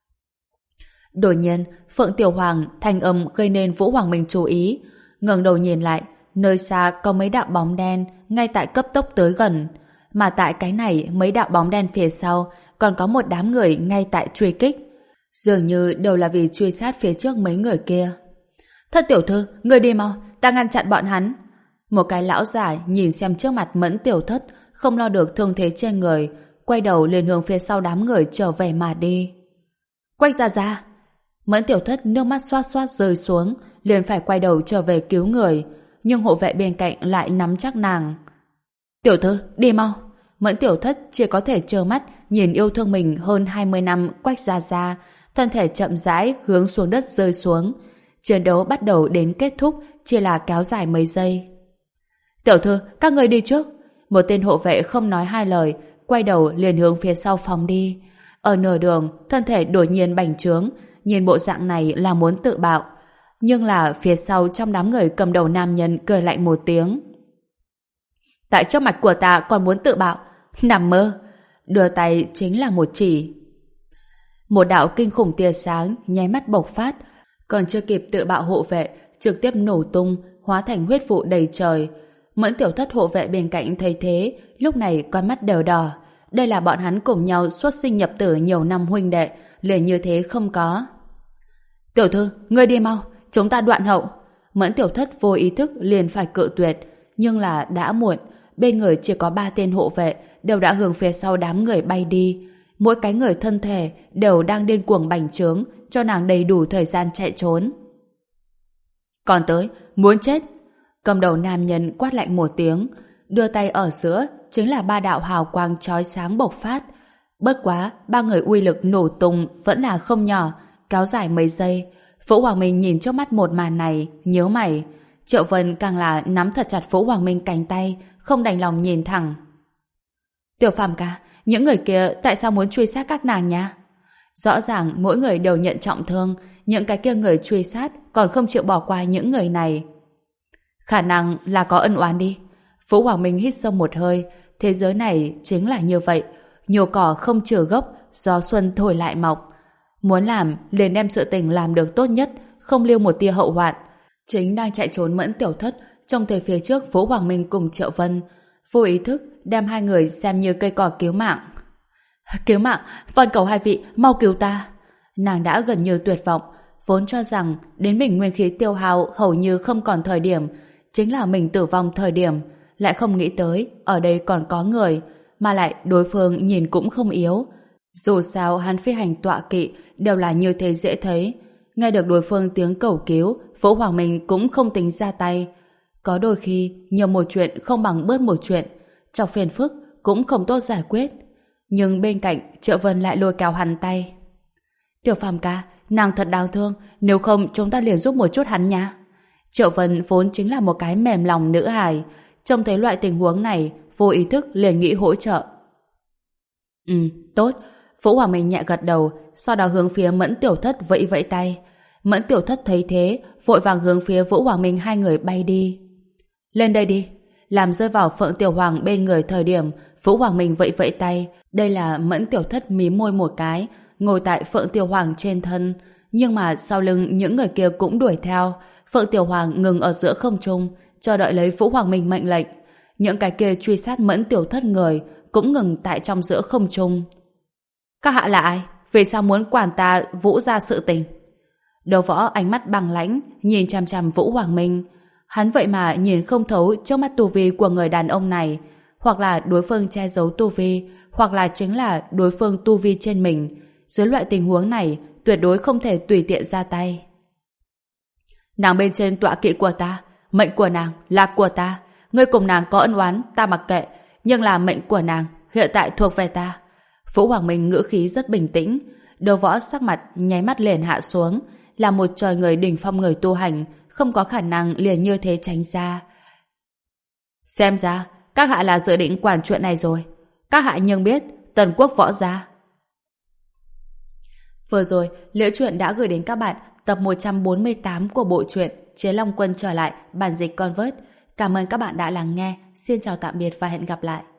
Đột nhiên, Phượng Tiểu Hoàng thanh âm gây nên Vũ Hoàng Minh chú ý. Ngẩng đầu nhìn lại, nơi xa có mấy đạo bóng đen ngay tại cấp tốc tới gần. Mà tại cái này, mấy đạo bóng đen phía sau còn có một đám người ngay tại truy kích. Dường như đều là vì truy sát phía trước mấy người kia. Thất tiểu thư, người đi mau, ta ngăn chặn bọn hắn. Một cái lão giả nhìn xem trước mặt Mẫn tiểu thất, không lo được thương thế trên người, quay đầu liền hướng phía sau đám người trở về mà đi. Quách ra ra. Mẫn tiểu thất nước mắt xoát xoát rơi xuống, liền phải quay đầu trở về cứu người, nhưng hộ vệ bên cạnh lại nắm chắc nàng. Tiểu thư, đi mau. Mẫn tiểu thất chỉ có thể trơ mắt nhìn yêu thương mình hơn hai mươi năm Quách Gia Gia, thân thể chậm rãi hướng xuống đất rơi xuống. Chiến đấu bắt đầu đến kết thúc chỉ là kéo dài mấy giây. Tiểu thư, các người đi trước. Một tên hộ vệ không nói hai lời, quay đầu liền hướng phía sau phóng đi. Ở nửa đường, thân thể đột nhiên bành trướng, nhìn bộ dạng này là muốn tự bạo. Nhưng là phía sau trong đám người cầm đầu nam nhân cười lạnh một tiếng. Tại trước mặt của ta còn muốn tự bạo? Nằm mơ! Đưa tay chính là một chỉ. Một đạo kinh khủng tia sáng nháy mắt bộc phát, còn chưa kịp tự bạo hộ vệ, trực tiếp nổ tung, hóa thành huyết vụ đầy trời. Mẫn Tiểu Thất hộ vệ bên cạnh thấy thế, lúc này con mắt đều đỏ. Đây là bọn hắn cùng nhau xuất sinh nhập tử nhiều năm huynh đệ, liền như thế không có. Tiểu thư, ngươi đi mau, chúng ta đoạn hậu. Mẫn Tiểu Thất vô ý thức liền phải cự tuyệt, nhưng là đã muộn. Bên người chỉ có ba tên hộ vệ, đều đã hướng phía sau đám người bay đi. Mỗi cái người thân thể đều đang điên cuồng bành trướng, cho nàng đầy đủ thời gian chạy trốn. Còn tới, muốn chết. Cầm đầu nam nhân quát lạnh một tiếng, đưa tay ở giữa chính là ba đạo hào quang chói sáng bộc phát. Bất quá, ba người uy lực nổ tung vẫn là không nhỏ, kéo dài mấy giây. Vũ Hoàng Minh nhìn trước mắt một màn này, nhíu mày. Triệu Vân càng là nắm thật chặt Vũ Hoàng Minh cánh tay, không đành lòng nhìn thẳng. Tiểu Phàm ca, những người kia tại sao muốn truy sát các nàng nha? Rõ ràng mỗi người đều nhận trọng thương, những cái kia người truy sát còn không chịu bỏ qua những người này. Khả năng là có ân oán đi. Vũ Hoàng Minh hít sâu một hơi, thế giới này chính là như vậy, nhiều cỏ không trừ gốc, gió xuân thổi lại mọc. Muốn làm, liền đem sự tình làm được tốt nhất, không lưu một tia hậu hoạn. Chính đang chạy trốn Mẫn Tiểu Thất, trông thấy phía trước Vũ Hoàng Minh cùng Triệu Vân, vô ý thức đem hai người xem như cây cỏ cứu mạng. Cứu mạng, van cầu hai vị, mau cứu ta. Nàng đã gần như tuyệt vọng, vốn cho rằng đến mình nguyên khí tiêu hao hầu như không còn thời điểm, chính là mình tử vong thời điểm, lại không nghĩ tới ở đây còn có người, mà lại đối phương nhìn cũng không yếu. Dù sao hắn phi hành tọa kỵ đều là như thế dễ thấy. Nghe được đối phương tiếng cầu cứu, Vũ Hoàng Minh cũng không tính ra tay. Có đôi khi nhiều một chuyện không bằng bớt một chuyện, trong phiền phức cũng không tốt giải quyết. Nhưng bên cạnh Triệu Vân lại lôi kéo hắn tay. Tiểu Phàm ca, nàng thật đáng thương, nếu không chúng ta liền giúp một chút hắn nha. Triệu Vân vốn chính là một cái mềm lòng nữ hài, trông thấy loại tình huống này, vô ý thức liền nghĩ hỗ trợ. Ừ, tốt. Vũ Hoàng Minh nhẹ gật đầu, sau đó hướng phía Mẫn Tiểu Thất vẫy vẫy tay. Mẫn Tiểu Thất thấy thế, vội vàng hướng phía Vũ Hoàng Minh hai người bay đi. Lên đây đi. Làm rơi vào Phượng Tiểu Hoàng bên người thời điểm, Vũ Hoàng Minh vẫy vẫy tay. Đây là Mẫn Tiểu Thất mím môi một cái, ngồi tại Phượng Tiểu Hoàng trên thân. Nhưng mà sau lưng những người kia cũng đuổi theo. Phượng Tiểu Hoàng ngừng ở giữa không trung, chờ đợi lấy Vũ Hoàng Minh mệnh lệnh. Những cái kia truy sát Mẫn Tiểu Thất người cũng ngừng tại trong giữa không trung. Các hạ là ai? Vì sao muốn quản ta Vũ ra sự tình? Đầu võ ánh mắt bằng lãnh, nhìn chằm chằm Vũ Hoàng Minh. Hắn vậy mà nhìn không thấu trước mắt tu vi của người đàn ông này. Hoặc là đối phương che giấu tu vi, hoặc là chính là đối phương tu vi trên mình. Dưới loại tình huống này, tuyệt đối không thể tùy tiện ra tay. Nàng bên trên tọa kỵ của ta, mệnh của nàng là của ta. Ngươi cùng nàng có ân oán, ta mặc kệ. Nhưng là mệnh của nàng, hiện tại thuộc về ta. Vũ Hoàng Minh ngữ khí rất bình tĩnh. Đầu võ sắc mặt nháy mắt liền hạ xuống. Là một trời người đỉnh phong người tu hành, không có khả năng liền như thế tránh ra. Xem ra, các hạ là dự định quản chuyện này rồi. Các hạ nhưng biết, Tần Quốc võ gia. Vừa rồi, Liễu Chuyện đã gửi đến các bạn tập một trăm bốn mươi tám của bộ truyện Chiến Long Quân trở lại, bản dịch Convert. Cảm ơn các bạn đã lắng nghe. Xin chào tạm biệt và hẹn gặp lại.